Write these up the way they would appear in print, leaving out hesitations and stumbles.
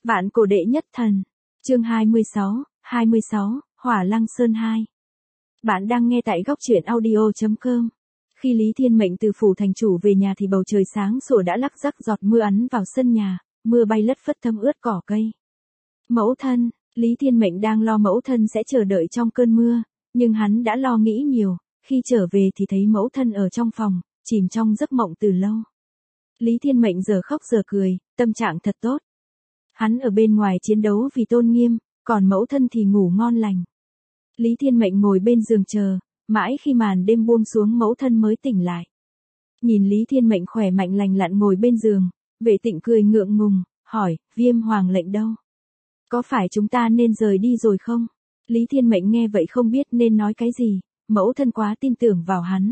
Vạn cổ đệ nhất thần. Chương 26, Hỏa Lăng Sơn 2. Bạn đang nghe tại góc truyện audio.com. Khi Lý Thiên Mệnh từ phủ thành chủ về nhà thì bầu trời sáng sủa đã lắc rắc giọt mưa ắn vào sân nhà, mưa bay lất phất thấm ướt cỏ cây. Mẫu thân, Lý Thiên Mệnh đang lo mẫu thân sẽ chờ đợi trong cơn mưa, nhưng hắn đã lo nghĩ nhiều, khi trở về thì thấy mẫu thân ở trong phòng, chìm trong giấc mộng từ lâu. Lý Thiên Mệnh giờ khóc giờ cười, tâm trạng thật tốt. Hắn ở bên ngoài chiến đấu vì tôn nghiêm, còn mẫu thân thì ngủ ngon lành. Lý Thiên Mệnh ngồi bên giường chờ, mãi khi màn đêm buông xuống mẫu thân mới tỉnh lại. Nhìn Lý Thiên Mệnh khỏe mạnh lành lặn ngồi bên giường, Vệ Tịnh cười ngượng ngùng, hỏi, Viêm Hoàng lệnh đâu? Có phải chúng ta nên rời đi rồi không? Lý Thiên Mệnh nghe vậy không biết nên nói cái gì, mẫu thân quá tin tưởng vào hắn.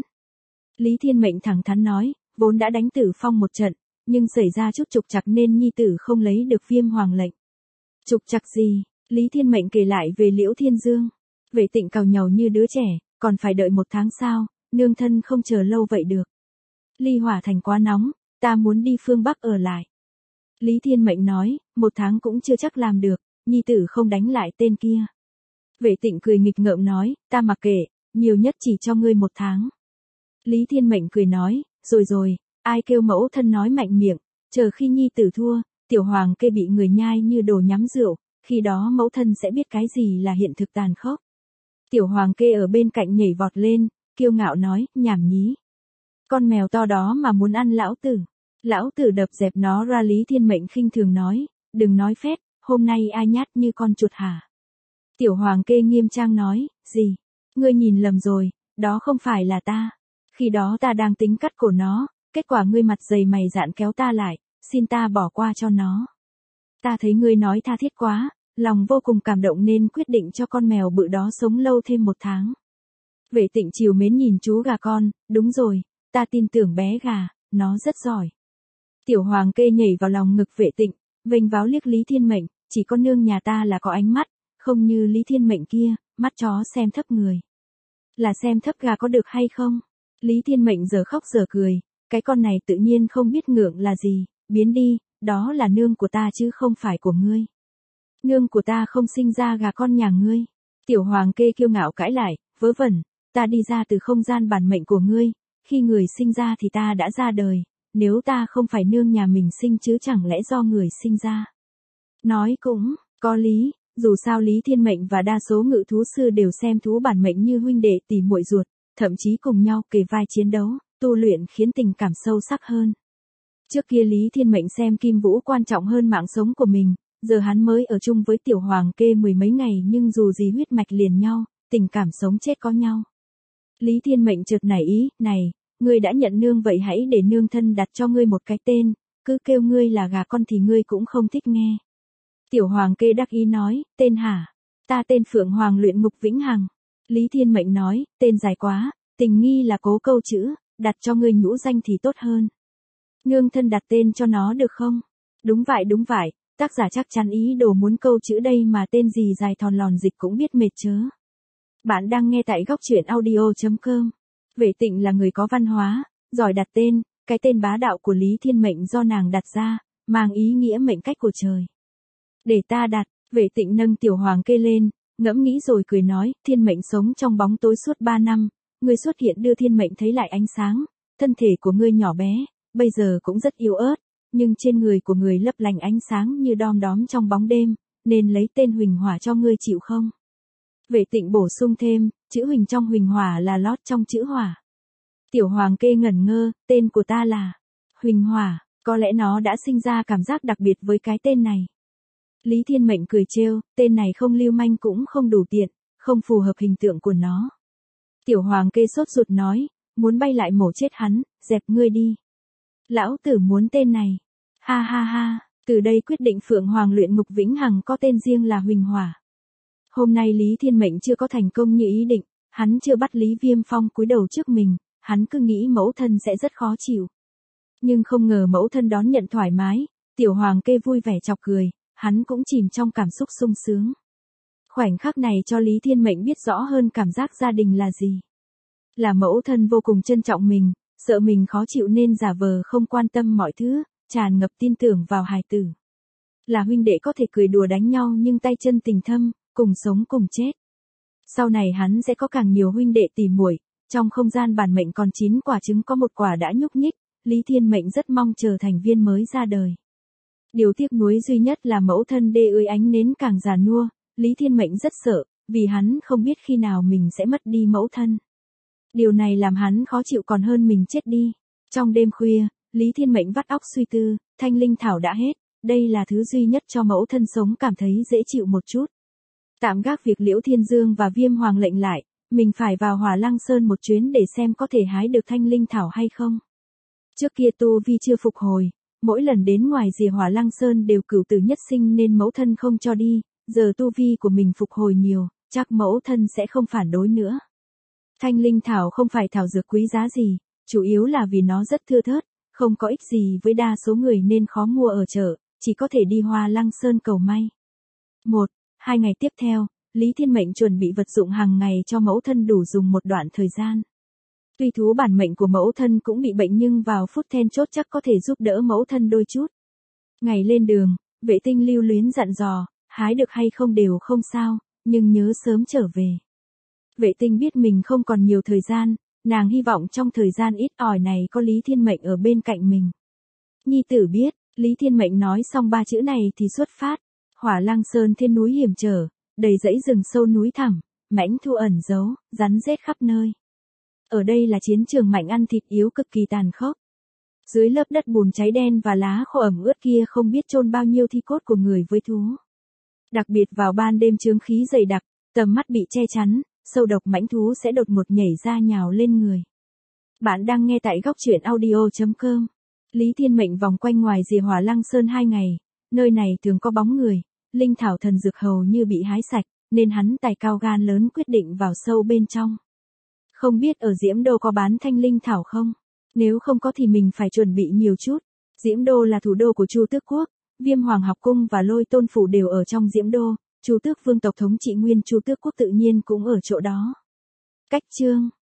Lý Thiên Mệnh thẳng thắn nói, vốn đã đánh Tử Phong một trận, nhưng xảy ra chút trục trặc nên nhi tử không lấy được Viêm Hoàng lệnh. Trục trặc gì? Lý Thiên Mệnh kể lại về Liễu Thiên Dương. Vệ Tịnh càu nhàu như đứa trẻ, còn phải đợi 1 tháng sao, nương thân không chờ lâu vậy được. Ly Hỏa Thành quá nóng, ta muốn đi phương Bắc ở lại. Lý Thiên Mệnh nói, 1 tháng cũng chưa chắc làm được, nhi tử không đánh lại tên kia. Vệ Tịnh cười nghịch ngợm nói, ta mặc kệ, nhiều nhất chỉ cho ngươi 1 tháng. Lý Thiên Mệnh cười nói, rồi, ai kêu mẫu thân nói mạnh miệng, chờ khi nhi tử thua, tiểu hoàng kê bị người nhai như đồ nhắm rượu, khi đó mẫu thân sẽ biết cái gì là hiện thực tàn khốc. Tiểu hoàng kê ở bên cạnh nhảy vọt lên, kiêu ngạo nói, nhảm nhí. Con mèo to đó mà muốn ăn lão tử. Lão tử đập dẹp nó ra. Lý Thiên Mệnh khinh thường nói, đừng nói phét, hôm nay ai nhát như con chuột hả? Tiểu hoàng kê nghiêm trang nói, gì? Ngươi nhìn lầm rồi, đó không phải là ta. Khi đó ta đang tính cắt cổ nó, kết quả ngươi mặt dày mày dạn kéo ta lại, xin ta bỏ qua cho nó. Ta thấy ngươi nói tha thiết quá, lòng vô cùng cảm động nên quyết định cho con mèo bự đó sống lâu thêm 1 tháng. Vệ Tịnh trìu mến nhìn chú gà con, đúng rồi, ta tin tưởng bé gà, nó rất giỏi. Tiểu hoàng kê nhảy vào lòng ngực Vệ Tịnh, vênh váo liếc Lý Thiên Mệnh, chỉ có nương nhà ta là có ánh mắt, không như Lý Thiên Mệnh kia, mắt chó xem thấp người. Là xem thấp gà có được hay không? Lý Thiên Mệnh giờ khóc giờ cười, cái con này tự nhiên không biết ngượng là gì, biến đi, đó là nương của ta chứ không phải của ngươi. Nương của ta không sinh ra gà con nhà ngươi. Tiểu hoàng kê kiêu ngạo cãi lại, vớ vẩn, ta đi ra từ không gian bản mệnh của ngươi, khi người sinh ra thì ta đã ra đời, nếu ta không phải nương nhà mình sinh chứ chẳng lẽ do người sinh ra. Nói cũng, có lý, dù sao Lý Thiên Mệnh và đa số ngự thú sư đều xem thú bản mệnh như huynh đệ tỉ muội ruột, thậm chí cùng nhau kề vai chiến đấu, tu luyện khiến tình cảm sâu sắc hơn. Trước kia Lý Thiên Mệnh xem Kim Vũ quan trọng hơn mạng sống của mình, giờ hắn mới ở chung với tiểu hoàng kê 10 mấy ngày nhưng dù gì huyết mạch liền nhau, tình cảm sống chết có nhau. Lý Thiên Mệnh chợt nảy ý, này, ngươi đã nhận nương vậy hãy để nương thân đặt cho ngươi một cái tên, cứ kêu ngươi là gà con thì ngươi cũng không thích nghe. Tiểu hoàng kê đắc ý nói, tên hả? Ta tên Phượng Hoàng Luyện Ngục Vĩnh Hằng. Lý Thiên Mệnh nói, tên dài quá, tình nghi là cố câu chữ, đặt cho ngươi nhũ danh thì tốt hơn. Nương thân đặt tên cho nó được không? Đúng vậy, tác giả chắc chắn ý đồ muốn câu chữ đây mà tên gì dài thòn lòn dịch cũng biết mệt chớ. Bạn đang nghe tại góc truyện audio.com. Vệ Tịnh là người có văn hóa, giỏi đặt tên, cái tên bá đạo của Lý Thiên Mệnh do nàng đặt ra, mang ý nghĩa mệnh cách của trời. Để ta đặt, Vệ Tịnh nâng tiểu hoàng kê lên, ngẫm nghĩ rồi cười nói, Thiên Mệnh sống trong bóng tối suốt 3 năm, ngươi xuất hiện đưa Thiên Mệnh thấy lại ánh sáng, thân thể của ngươi nhỏ bé, bây giờ cũng rất yếu ớt, nhưng trên người của người lấp lánh ánh sáng như đom đóm trong bóng đêm, nên lấy tên Huỳnh Hỏa cho ngươi chịu không? Vệ Tịnh bổ sung thêm, chữ Huỳnh trong Huỳnh Hỏa là lót trong chữ Hỏa. Tiểu hoàng kê ngẩn ngơ, tên của ta là Huỳnh Hỏa, có lẽ nó đã sinh ra cảm giác đặc biệt với cái tên này. Lý Thiên Mệnh cười trêu, tên này không lưu manh cũng không đủ tiện, không phù hợp hình tượng của nó. Tiểu hoàng kê sốt ruột nói, muốn bay lại mổ chết hắn, dẹp ngươi đi. Lão tử muốn tên này. Ha, từ đây quyết định Phượng Hoàng Luyện Ngục Vĩnh Hằng có tên riêng là Huỳnh Hỏa. Hôm nay Lý Thiên Mệnh chưa có thành công như ý định, hắn chưa bắt Lý Viêm Phong cúi đầu trước mình, hắn cứ nghĩ mẫu thân sẽ rất khó chịu. Nhưng không ngờ mẫu thân đón nhận thoải mái, tiểu hoàng kê vui vẻ chọc cười, hắn cũng chìm trong cảm xúc sung sướng. Khoảnh khắc này cho Lý Thiên Mệnh biết rõ hơn cảm giác gia đình là gì. Là mẫu thân vô cùng trân trọng mình, sợ mình khó chịu nên giả vờ không quan tâm mọi thứ, tràn ngập tin tưởng vào hài tử. Là huynh đệ có thể cười đùa đánh nhau nhưng tay chân tình thâm, cùng sống cùng chết. Sau này hắn sẽ có càng nhiều huynh đệ tỉ muội, trong không gian bản mệnh còn 9 quả trứng có một quả đã nhúc nhích, Lý Thiên Mệnh rất mong chờ thành viên mới ra đời. Điều tiếc nuối duy nhất là mẫu thân đê ươi ánh nến càng già nua, Lý Thiên Mệnh rất sợ, vì hắn không biết khi nào mình sẽ mất đi mẫu thân. Điều này làm hắn khó chịu còn hơn mình chết đi. Trong đêm khuya, Lý Thiên Mệnh vắt óc suy tư, thanh linh thảo đã hết, đây là thứ duy nhất cho mẫu thân sống cảm thấy dễ chịu một chút. Tạm gác việc Liễu Thiên Dương và Viêm Hoàng lệnh lại, mình phải vào Hỏa Lăng Sơn một chuyến để xem có thể hái được thanh linh thảo hay không. Trước kia tu vi chưa phục hồi, mỗi lần đến ngoài rìa Hỏa Lăng Sơn đều cửu tử nhất sinh nên mẫu thân không cho đi, giờ tu vi của mình phục hồi nhiều, chắc mẫu thân sẽ không phản đối nữa. Thanh linh thảo không phải thảo dược quý giá gì, chủ yếu là vì nó rất thưa thớt, không có ích gì với đa số người nên khó mua ở chợ, chỉ có thể đi Hỏa Lăng Sơn cầu may. 1-2 ngày tiếp theo, Lý Thiên Mệnh chuẩn bị vật dụng hàng ngày cho mẫu thân đủ dùng một đoạn thời gian. Tuy thú bản mệnh của mẫu thân cũng bị bệnh nhưng vào phút then chốt chắc có thể giúp đỡ mẫu thân đôi chút. Ngày lên đường, Vệ Tinh lưu luyến dặn dò, hái được hay không đều không sao, nhưng nhớ sớm trở về. Vệ Tinh biết mình không còn nhiều thời gian, nàng hy vọng trong thời gian ít ỏi này có Lý Thiên Mệnh ở bên cạnh mình. Nhi tử biết, Lý Thiên Mệnh nói xong 3 chữ này thì xuất phát. Hỏa Lăng Sơn thiên núi hiểm trở, đầy dãy rừng sâu núi thẳm, mãnh thu ẩn giấu, rắn rết khắp nơi. Ở đây là chiến trường mạnh ăn thịt yếu cực kỳ tàn khốc. Dưới lớp đất bùn cháy đen và lá khô ẩm ướt kia không biết chôn bao nhiêu thi cốt của người với thú. Đặc biệt vào ban đêm chướng khí dày đặc, tầm mắt bị che chắn, sâu độc mãnh thú sẽ đột ngột nhảy ra nhào lên người. Bạn đang nghe tại góc truyện audio.com. Lý Thiên Mệnh vòng quanh ngoài rìa Hỏa Lăng Sơn 2 ngày, nơi này thường có bóng người, linh thảo thần dược hầu như bị hái sạch, nên hắn tài cao gan lớn quyết định vào sâu bên trong. Không biết ở Diễm Đô có bán thanh linh thảo không? Nếu không có thì mình phải chuẩn bị nhiều chút. Diễm Đô là thủ đô của Chu Tước Quốc, Viêm Hoàng học cung và Lôi Tôn phủ đều ở trong Diễm Đô, Chu Tước vương tộc thống trị nguyên Chu Tước Quốc tự nhiên cũng ở chỗ đó. Cách chương